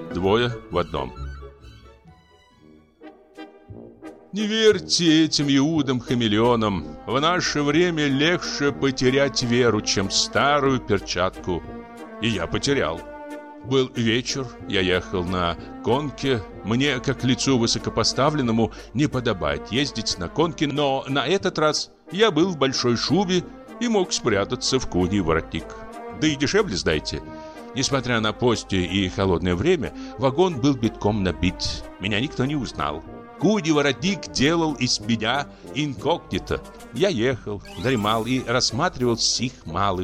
двое в одном. Не верьте этим Иудам-хамелеонам. В наше время легче потерять веру, чем старую перчатку. И я потерял. Был вечер, я ехал на конке. Мне, как лицу высокопоставленному, не подобает ездить на конке, но на этот раз я был в большой шубе и мог спрятаться в куний воротник. Да и дешевле, знаете. Несмотря на постное и холодное время, вагон был битком набит. Меня никто не узнал. Куний воротник делал из меня инкогнито. Я ехал, дремал и рассматривал сих малых.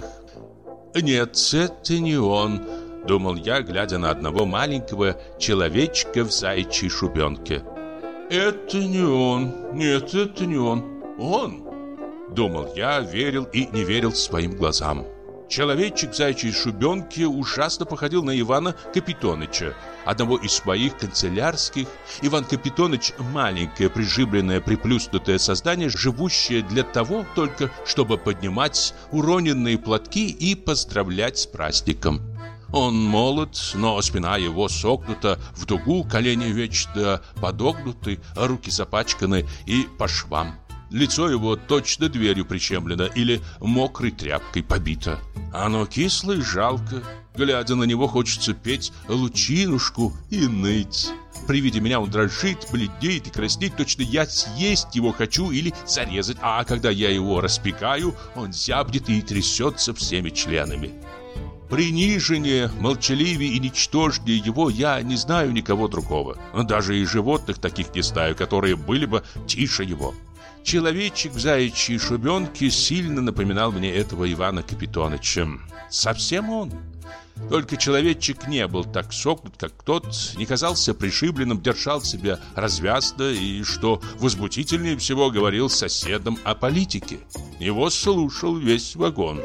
«Нет, это не он», — думал я, глядя на одного маленького человечка в заячьей шубенке. «Это не он, нет, это не он, он», — думал я, верил и не верил своим глазам. Человечек в заячьей шубенке ужасно походил на Ивана Капитоныча, одного из своих канцелярских. Иван Капитоныч – маленькое, прижибленное, приплюснутое создание, живущее для того только, чтобы поднимать уроненные платки и поздравлять с праздником. Он молод, но спина его согнута в дугу, колени вечно подогнуты, руки запачканы и по швам. Лицо его точно дверью прищемлено или мокрой тряпкой побито. Оно кисло и жалко. Глядя на него, хочется петь лучинушку и ныть. При виде меня он дрожит, бледнеет и краснеет. Точно я съесть его хочу или зарезать. А когда я его распекаю, он зябнет и трясется всеми членами. Приниженнее, молчаливее и ничтожнее его я не знаю никого другого. Даже и животных таких не знаю, которые были бы тише его. Человечек в заячьей шубенке сильно напоминал мне этого Ивана Капитоныча. Совсем он. Только человечек не был так согнут, как тот, не казался пришибленным, держал себя развязно и, что возмутительнее всего, говорил с соседом о политике. Его слушал весь вагон.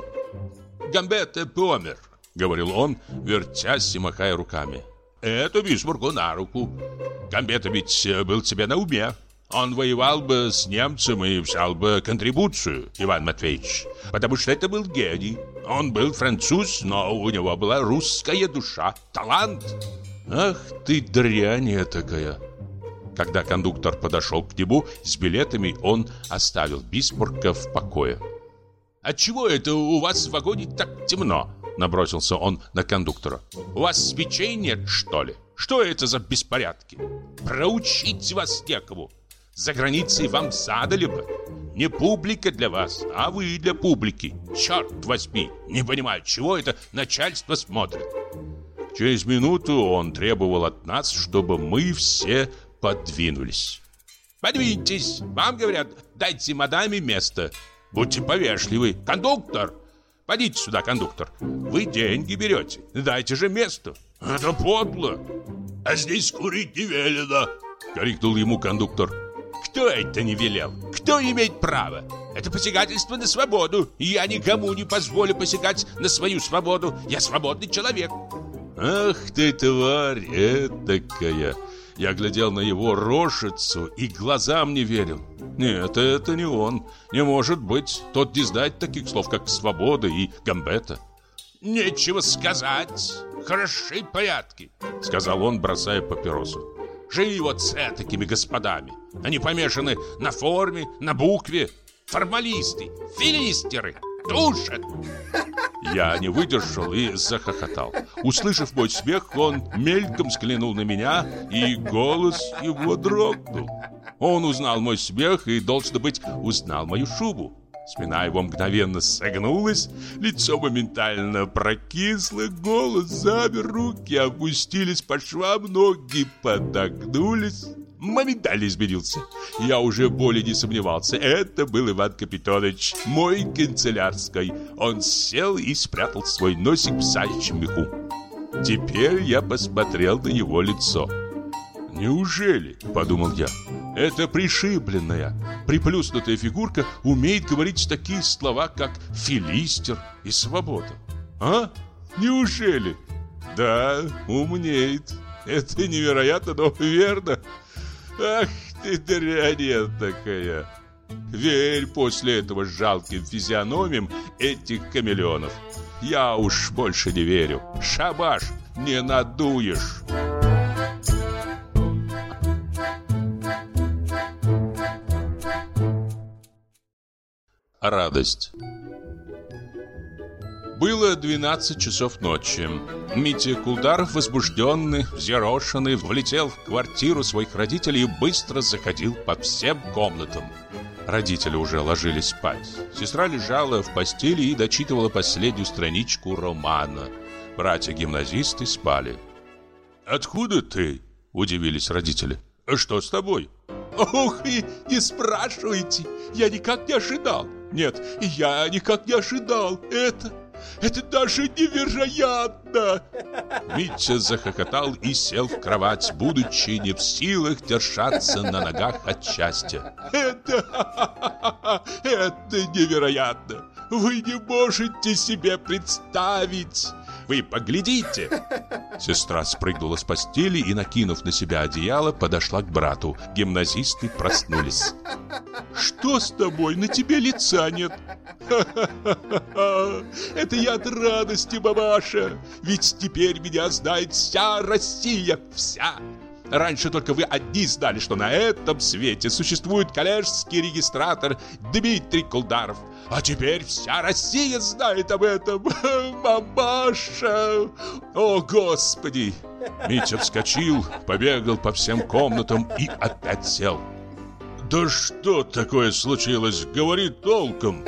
«Гамбета помер», — говорил он, вертясь и махая руками. «Это Бисмарку на руку. Гамбета ведь был тебе на уме. Он воевал бы с немцем и взял бы контрибуцию, Иван Матвеевич, потому что это был гений. Он был француз, но у него была русская душа, талант». Ах ты дрянь такая! Когда кондуктор подошел к нему с билетами, он оставил Бисмарка в покое. «Отчего это у вас в вагоне так темно?» — набросился он на кондуктора. «У вас свечей нет, что ли? Что это за беспорядки? Проучить вас некому. За границей вам задали бы. Не публика для вас, а вы для публики. Черт возьми, не понимаю, чего это начальство смотрит». Через минуту он требовал от нас, чтобы мы все подвинулись. «Подвиньтесь, вам говорят, дайте мадаме место. Будьте повежливы. Кондуктор! Подите сюда, кондуктор. Вы деньги берете, дайте же место. Это подло. А здесь курить не велено», — крикнул ему кондуктор. «Кто это не велел? Кто имеет право? Это посягательство на свободу, и я никому не позволю посягать на свою свободу. Я свободный человек». Ах ты, тварь этакая! Я глядел на его рожицу и глазам не верил. Нет, это не он. Не может быть. Тот не знает таких слов, как свобода и гамбета. «Нечего сказать. Хороши порядки», — сказал он, бросая папиросу. «Живи вот с этакими господами. Они помешаны на форме, на букве. Формалисты, филистеры, душат». Я не выдержал и захохотал. Услышав мой смех, он мельком взглянул на меня, и голос его дрогнул. Он узнал мой смех и, должно быть, узнал мою шубу. Спина его мгновенно согнулась, лицо моментально прокисло, голос замер, руки опустились по швам, ноги подогнулись. Моментально изменился. Я уже более не сомневался. Это был Иван Капитоныч, мой канцелярский. Он сел и спрятал свой носик в заячьем меху. Теперь я посмотрел на его лицо. «Неужели, — подумал я, — эта пришибленная, приплюснутая фигурка умеет говорить такие слова, как филистер и свобода? А? Неужели? Да, умеет. Это невероятно, но верно. Ах ты дрянь такая! Верь после этого жалким физиономиям этих хамелеонов. Я уж больше не верю. Шабаш, не надуешь». радость. Было 12 часов ночи. Митя Кулдаров, возбужденный, взъерошенный, влетел в квартиру своих родителей и быстро заходил по всем комнатам. Родители уже ложились спать. Сестра лежала в постели и дочитывала последнюю страничку романа. Братья-гимназисты спали. «Откуда ты?» – удивились родители. «Что с тобой?» «Ох, и не спрашивайте! Я никак не ожидал! Нет, я никак не ожидал! Это даже невероятно!» Митя захохотал и сел в кровать, будучи не в силах держаться на ногах от счастья. Это невероятно! Вы не можете себе представить! Вы поглядите!» Сестра спрыгнула с постели и, накинув на себя одеяло, подошла к брату. Гимназисты проснулись. «Что с тобой? На тебе лица нет!» «Это я от радости, мамаша! Ведь теперь меня знает вся Россия! Вся! Раньше только вы одни знали, что на этом свете существует коллежский регистратор Дмитрий Кулдаров. А теперь вся Россия знает об этом! Мамаша! О, Господи!» Митя вскочил, побегал по всем комнатам и опять сел. «Да что такое случилось? Говори толком!»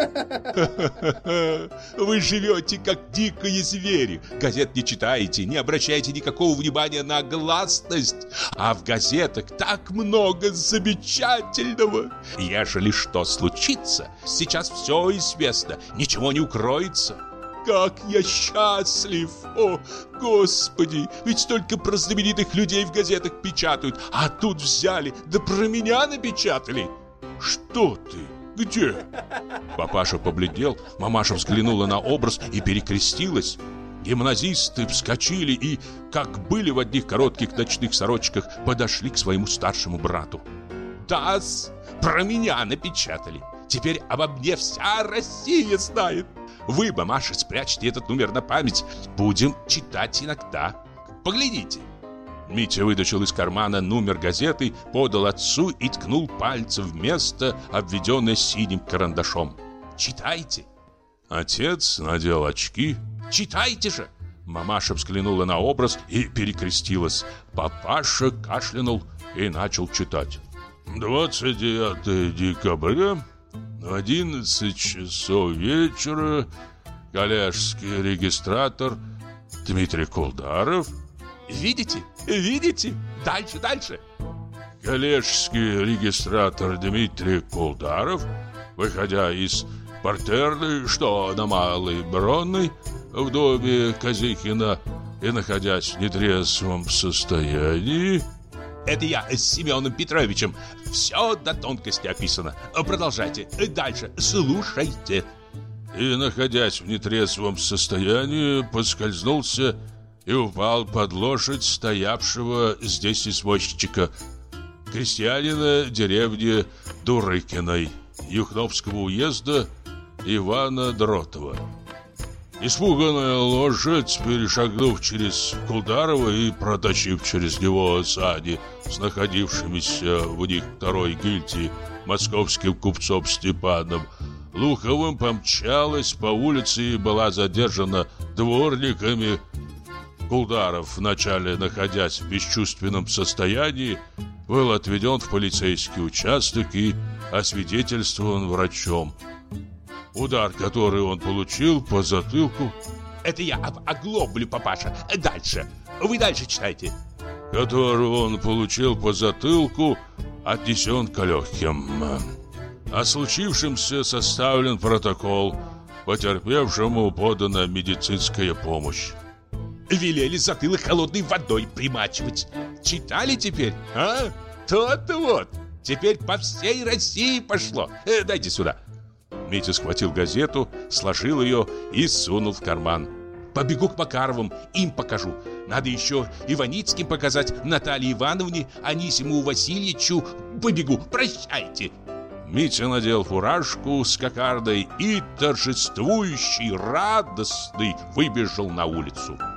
«Вы живете как дикие звери. Газет не читаете, не обращаете никакого внимания на гласность. А в газетах так много замечательного. Ежели что случится, сейчас все известно, ничего не укроется. Как я счастлив! О, Господи! Ведь столько про знаменитых людей в газетах печатают, а тут взяли, да про меня напечатали!» «Что ты? Где?» Папаша побледнел, мамаша взглянула на образ и перекрестилась. Гимназисты вскочили и, как были в одних коротких ночных сорочках, подошли к своему старшему брату. «Да-с, про меня напечатали. Теперь обо мне вся Россия знает. Вы, мамаша, спрячьте этот номер на память. Будем читать иногда. Поглядите». Митя вытащил из кармана номер газеты, подал отцу и ткнул пальцем в место, обведенное синим карандашом. «Читайте». Отец надел очки. «Читайте же!» Мамаша взглянула на образ и перекрестилась. Папаша кашлянул и начал читать. 29 декабря, 11 часов вечера, коллежский регистратор Дмитрий Кулдаров. «Видите? Видите? Дальше, дальше!» Коллежский регистратор Дмитрий Кулдаров, выходя из партерной, что на Малой Бронной, в доме Казихина и находясь в нетрезвом состоянии. Это я с Семеном Петровичем. Все до тонкости описано. Продолжайте. Дальше. Слушайте. И, находясь в нетрезвом состоянии, поскользнулся и упал под лошадь стоявшего здесь извозчика, крестьянина деревни Дурыкиной, Юхновского уезда Ивана Дротова. Испуганная лошадь, перешагнув через Кулдарова и протащив через него сани с находившимися в них второй гильдии московским купцом Степаном, Луховым помчалась по улице и была задержана дворниками. Кулдаров, вначале находясь в бесчувственном состоянии, был отведен в полицейский участок и освидетельствован врачом. Удар, который он получил по затылку... Это я оглоблю, папаша. Дальше. Вы дальше читайте. Который он получил по затылку, отнесен к легким. О случившемся составлен протокол. Потерпевшему подана медицинская помощь. Велели затылок холодной водой примачивать. Читали теперь? А? То-то вот. Теперь по всей России пошло. Дайте сюда. Митя схватил газету, сложил ее и сунул в карман. Побегу к Макаровым, им покажу. Надо еще Иваницким показать, Наталье Ивановне, Анисиму Васильевичу. Побегу, прощайте. Митя надел фуражку с кокардой и, торжествующий, радостный, выбежал на улицу.